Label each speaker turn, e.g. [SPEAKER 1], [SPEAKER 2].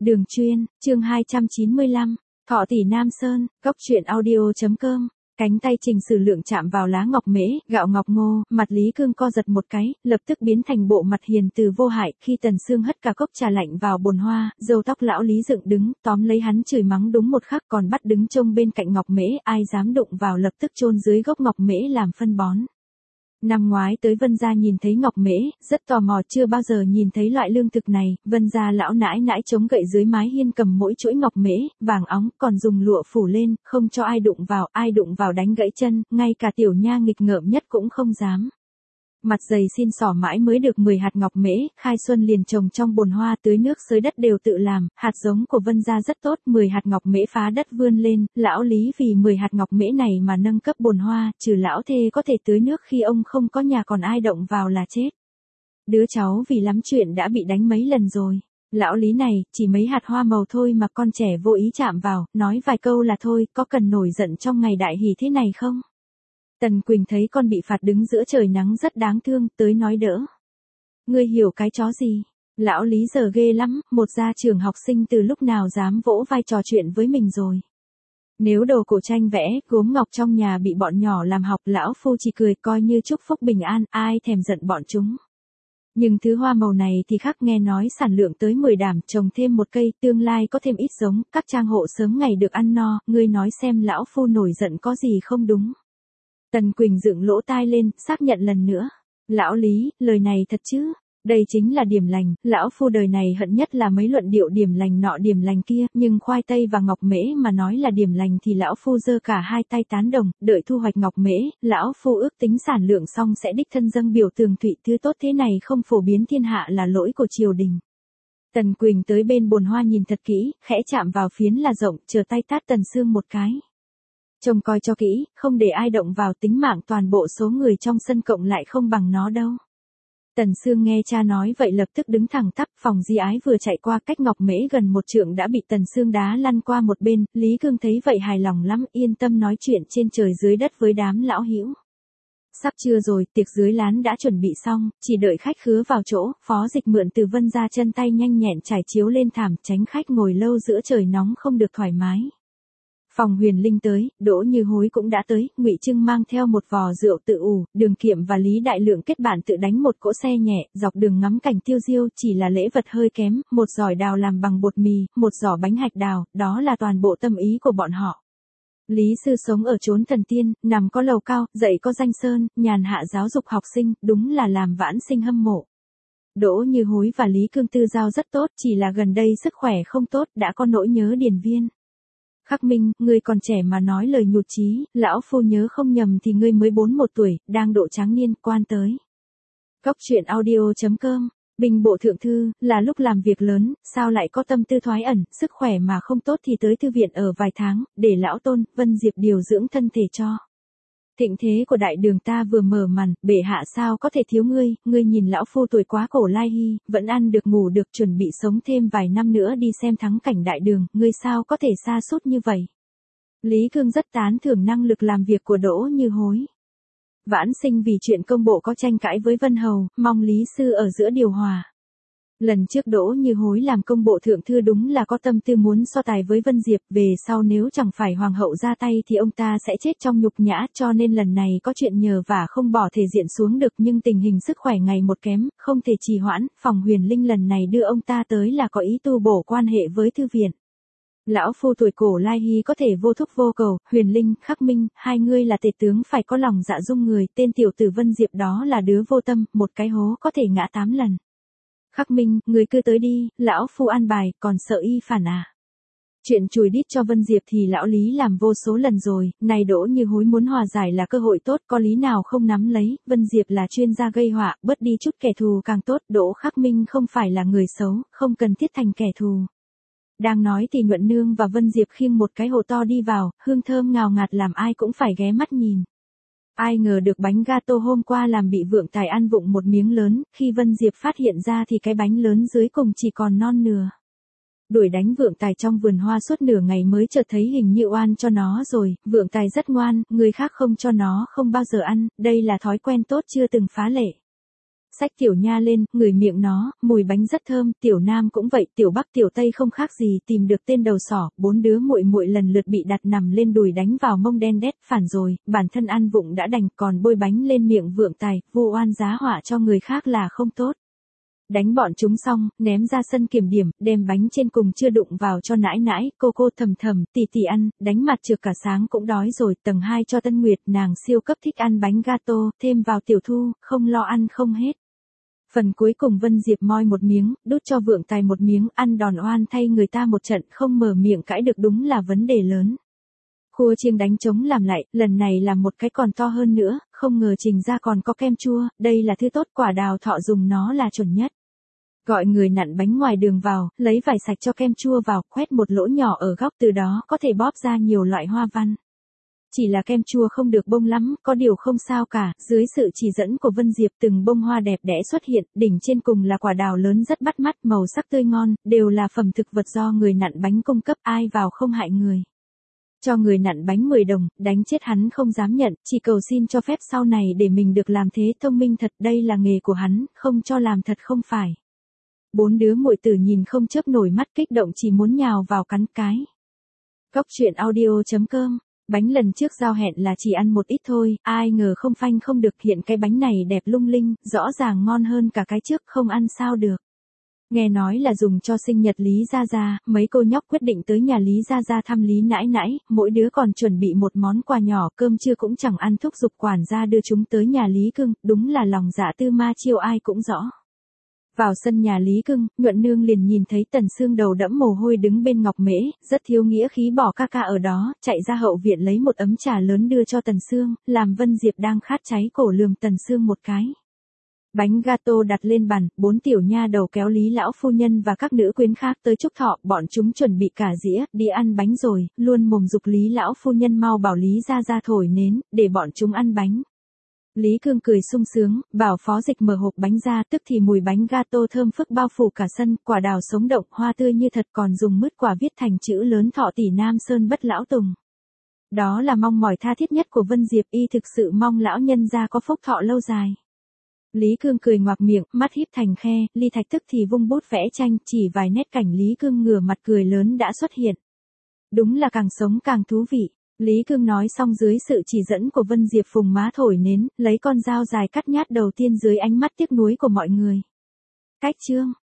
[SPEAKER 1] Đường chuyên, chương 295, Thọ tỷ Nam Sơn, góc truyện audio.com. Cánh tay Trình Sử Lượng chạm vào lá ngọc mễ, gạo ngọc ngô, mặt Lý Cương co giật một cái, lập tức biến thành bộ mặt hiền từ vô hại. Khi Tần Sương hất cả cốc trà lạnh vào bồn hoa, râu tóc lão Lý dựng đứng, tóm lấy hắn chửi mắng đúng một khắc, còn bắt đứng trông bên cạnh ngọc mễ, ai dám đụng vào lập tức chôn dưới gốc ngọc mễ làm phân bón. Năm ngoái tới Vân gia nhìn thấy ngọc mễ, rất tò mò, chưa bao giờ nhìn thấy loại lương thực này. Vân gia lão nãi nãi chống gậy dưới mái hiên cầm mỗi chuỗi ngọc mễ, vàng óng, còn dùng lụa phủ lên, không cho ai đụng vào đánh gãy chân, ngay cả tiểu nha nghịch ngợm nhất cũng không dám. Mặt dày xin xỏ mãi mới được 10 hạt ngọc mễ, khai xuân liền trồng trong bồn hoa, tưới nước xới đất đều tự làm, hạt giống của Vân gia rất tốt, 10 hạt ngọc mễ phá đất vươn lên, lão Lý vì 10 hạt ngọc mễ này mà nâng cấp bồn hoa, trừ lão thê có thể tưới nước khi ông không có nhà còn ai động vào là chết. Đứa cháu vì lắm chuyện đã bị đánh mấy lần rồi. Lão Lý này, chỉ mấy hạt hoa màu thôi mà con trẻ vô ý chạm vào, nói vài câu là thôi, có cần nổi giận trong ngày đại hỷ thế này không? Tần Quỳnh thấy con bị phạt đứng giữa trời nắng rất đáng thương, tới nói đỡ. Ngươi hiểu cái chó gì? Lão Lý giờ ghê lắm, một gia trưởng học sinh từ lúc nào dám vỗ vai trò chuyện với mình rồi. Nếu đồ cổ tranh vẽ, gốm ngọc trong nhà bị bọn nhỏ làm học, lão phu chỉ cười coi như chúc phúc bình an, ai thèm giận bọn chúng. Nhưng thứ hoa màu này thì khác, nghe nói sản lượng tới 10 đảm, trồng thêm một cây, tương lai có thêm ít giống, các trang hộ sớm ngày được ăn no, ngươi nói xem lão phu nổi giận có gì không đúng. Tần Quỳnh dựng lỗ tai lên, xác nhận lần nữa. Lão Lý, lời này thật chứ? Đây chính là điểm lành, lão phu đời này hận nhất là mấy luận điệu điểm lành nọ điểm lành kia, nhưng khoai tây và ngọc mễ mà nói là điểm lành thì lão phu giơ cả hai tay tán đồng, đợi thu hoạch ngọc mễ, lão phu ước tính sản lượng xong sẽ đích thân dâng biểu tường thụy, thứ tốt thế này không phổ biến thiên hạ là lỗi của triều đình. Tần Quỳnh tới bên bồn hoa nhìn thật kỹ, khẽ chạm vào phiến là rộng, chờ tay tát Tần Sương một cái. Trông coi cho kỹ, không để ai động vào, tính mạng toàn bộ số người trong sân cộng lại không bằng nó đâu. Tần Sương nghe cha nói vậy lập tức đứng thẳng tắp, phòng Di Ái vừa chạy qua cách ngọc mễ gần một trượng đã bị Tần Sương đá lăn qua một bên, Lý Cương thấy vậy hài lòng lắm, yên tâm nói chuyện trên trời dưới đất với đám lão hữu. Sắp trưa rồi, tiệc dưới lán đã chuẩn bị xong, chỉ đợi khách khứa vào chỗ, Phó Dịch mượn từ Vân gia chân tay nhanh nhẹn trải chiếu lên thảm, tránh khách ngồi lâu giữa trời nóng không được thoải mái. Phòng Huyền Linh tới, Đỗ Như Hối cũng đã tới, Ngụy Trưng mang theo một vò rượu tự ủ, Đường Kiệm và Lý Đại Lượng kết bạn tự đánh một cỗ xe nhẹ, dọc đường ngắm cảnh tiêu diêu, chỉ là lễ vật hơi kém, một giỏi đào làm bằng bột mì, một giỏ bánh hạch đào, đó là toàn bộ tâm ý của bọn họ. Lý sư sống ở chốn thần tiên, nằm có lầu cao, dạy có danh sơn, nhàn hạ giáo dục học sinh, đúng là làm vãn sinh hâm mộ. Đỗ Như Hối và Lý Cương tư giao rất tốt, chỉ là gần đây sức khỏe không tốt, đã có nỗi nhớ Điền Viên. Khắc Minh, ngươi còn trẻ mà nói lời nhụt chí, lão phu nhớ không nhầm thì ngươi mới 41 tuổi, đang độ tráng niên, quan tới. Góc truyện audio.com, Bình bộ thượng thư, là lúc làm việc lớn, sao lại có tâm tư thoái ẩn, sức khỏe mà không tốt thì tới thư viện ở vài tháng, để lão tôn, Vân Diệp điều dưỡng thân thể cho. Thịnh thế của đại đường ta vừa mở màn, bệ hạ sao có thể thiếu ngươi nhìn lão phu tuổi quá cổ lai hy, vẫn ăn được ngủ được, chuẩn bị sống thêm vài năm nữa đi xem thắng cảnh đại đường, ngươi sao có thể sa sút như vậy. Lý Cương rất tán thưởng năng lực làm việc của Đỗ Như Hối. Vãn sinh vì chuyện công bộ có tranh cãi với Vân Hầu, mong Lý sư ở giữa điều hòa. Lần trước Đỗ Như Hối làm công bộ thượng thư đúng là có tâm tư muốn so tài với Vân Diệp, về sau nếu chẳng phải hoàng hậu ra tay thì ông ta sẽ chết trong nhục nhã, cho nên lần này có chuyện nhờ vả không bỏ thể diện xuống được, nhưng tình hình sức khỏe ngày một kém, không thể trì hoãn, phòng Huyền Linh lần này đưa ông ta tới là có ý tu bổ quan hệ với thư viện. Lão phu tuổi cổ lai hy có thể vô thúc vô cầu, Huyền Linh, Khắc Minh, hai ngươi là tể tướng phải có lòng dạ dung người, tên tiểu tử Vân Diệp đó là đứa vô tâm, một cái hố có thể ngã 8 lần. Khắc Minh, người cứ tới đi, lão phu an bài, còn sợ y phản à. Chuyện chùi đít cho Vân Diệp thì lão Lý làm vô số lần rồi, này Đỗ Như Hối muốn hòa giải là cơ hội tốt, có lý nào không nắm lấy, Vân Diệp là chuyên gia gây họa, bớt đi chút kẻ thù càng tốt, Đỗ Khắc Minh không phải là người xấu, không cần thiết thành kẻ thù. Đang nói thì Nhuận Nương và Vân Diệp khiêng một cái hồ to đi vào, hương thơm ngào ngạt làm ai cũng phải ghé mắt nhìn. Ai ngờ được bánh gato hôm qua làm bị Vượng Tài ăn vụng một miếng lớn, khi Vân Diệp phát hiện ra thì cái bánh lớn dưới cùng chỉ còn non nửa. Đuổi đánh Vượng Tài trong vườn hoa suốt nửa ngày mới chợt thấy hình như oan cho nó rồi, Vượng Tài rất ngoan, người khác không cho nó không bao giờ ăn, đây là thói quen tốt chưa từng phá lệ. Xách Tiểu Nha lên, ngửi miệng nó, mùi bánh rất thơm, Tiểu Nam cũng vậy, Tiểu Bắc Tiểu Tây không khác gì, tìm được tên đầu sỏ, 4 đứa muội muội lần lượt bị đặt nằm lên đùi đánh vào mông đen đét, phản rồi, bản thân ăn vụng đã đành, còn bôi bánh lên miệng vượng tài, vu oan giá họa cho người khác là không tốt. Đánh bọn chúng xong, ném ra sân kiểm điểm, đem bánh trên cùng chưa đụng vào cho nãi nãi, cô thầm thầm, tỷ tỷ ăn, đánh mặt trược cả sáng cũng đói rồi, tầng 2 cho Tân Nguyệt, nàng siêu cấp thích ăn bánh gato, thêm vào Tiểu Thu, không lo ăn không hết. Phần cuối cùng Vân Diệp moi một miếng, đút cho vượng tài một miếng, ăn đòn oan thay người ta một trận, không mở miệng cãi được đúng là vấn đề lớn. Khua chiêng đánh trống làm lại, lần này làm một cái còn to hơn nữa, không ngờ trình ra còn có kem chua, đây là thứ tốt, quả đào thọ dùng nó là chuẩn nhất. Gọi người nặn bánh ngoài đường vào, lấy vải sạch cho kem chua vào, khoét một lỗ nhỏ ở góc, từ đó có thể bóp ra nhiều loại hoa văn. Chỉ là kem chua không được bông lắm, có điều không sao cả, dưới sự chỉ dẫn của Vân Diệp từng bông hoa đẹp đẽ xuất hiện, đỉnh trên cùng là quả đào lớn rất bắt mắt, màu sắc tươi ngon, đều là phẩm thực vật do người nặn bánh cung cấp, ai vào không hại người. Cho người nặn bánh 10 đồng, đánh chết hắn không dám nhận, chỉ cầu xin cho phép sau này để mình được làm thế, thông minh thật, đây là nghề của hắn, không cho làm thật không phải. 4 đứa muội tử nhìn không chớp nổi mắt, kích động chỉ muốn nhào vào cắn cái. Cóc truyện audio.com. Bánh lần trước giao hẹn là chỉ ăn một ít thôi, ai ngờ không phanh không được, hiện cái bánh này đẹp lung linh, rõ ràng ngon hơn cả cái trước, không ăn sao được. Nghe nói là dùng cho sinh nhật Lý Gia Gia, mấy cô nhóc quyết định tới nhà Lý Gia Gia thăm Lý nãi nãi, mỗi đứa còn chuẩn bị một món quà nhỏ, cơm trưa cũng chẳng ăn, thúc giục quản gia đưa chúng tới nhà Lý Cưng, đúng là lòng dạ tư ma chiêu ai cũng rõ. Vào sân nhà Lý Cưng, Nhuận Nương liền nhìn thấy Tần Sương đầu đẫm mồ hôi đứng bên ngọc mễ, rất thiếu nghĩa khí bỏ ca ở đó, chạy ra hậu viện lấy một ấm trà lớn đưa cho Tần Sương, làm Vân Diệp đang khát cháy cổ lườm Tần Sương một cái. Bánh gato đặt lên bàn, 4 tiểu nha đầu kéo Lý lão phu nhân và các nữ quyến khác tới chúc thọ, bọn chúng chuẩn bị cả dĩa, đi ăn bánh rồi, luôn mồm giục Lý lão phu nhân mau bảo Lý Gia Gia thổi nến, để bọn chúng ăn bánh. Lý Cương cười sung sướng, bảo Phó Dịch mở hộp bánh ra, tức thì mùi bánh gato thơm phức bao phủ cả sân, quả đào sống động, hoa tươi như thật, còn dùng mứt quả viết thành chữ lớn thọ tỷ Nam Sơn bất lão tùng. Đó là mong mỏi tha thiết nhất của Vân Diệp, y thực sự mong lão nhân gia có phúc thọ lâu dài. Lý Cương cười ngoạc miệng, mắt híp thành khe, Ly Thạch tức thì vung bút vẽ tranh, chỉ vài nét cảnh Lý Cương ngửa mặt cười lớn đã xuất hiện. Đúng là càng sống càng thú vị. Lý Cương nói xong dưới sự chỉ dẫn của Vân Diệp phùng má thổi nến, lấy con dao dài cắt nhát đầu tiên dưới ánh mắt tiếc nuối của mọi người. Cách chương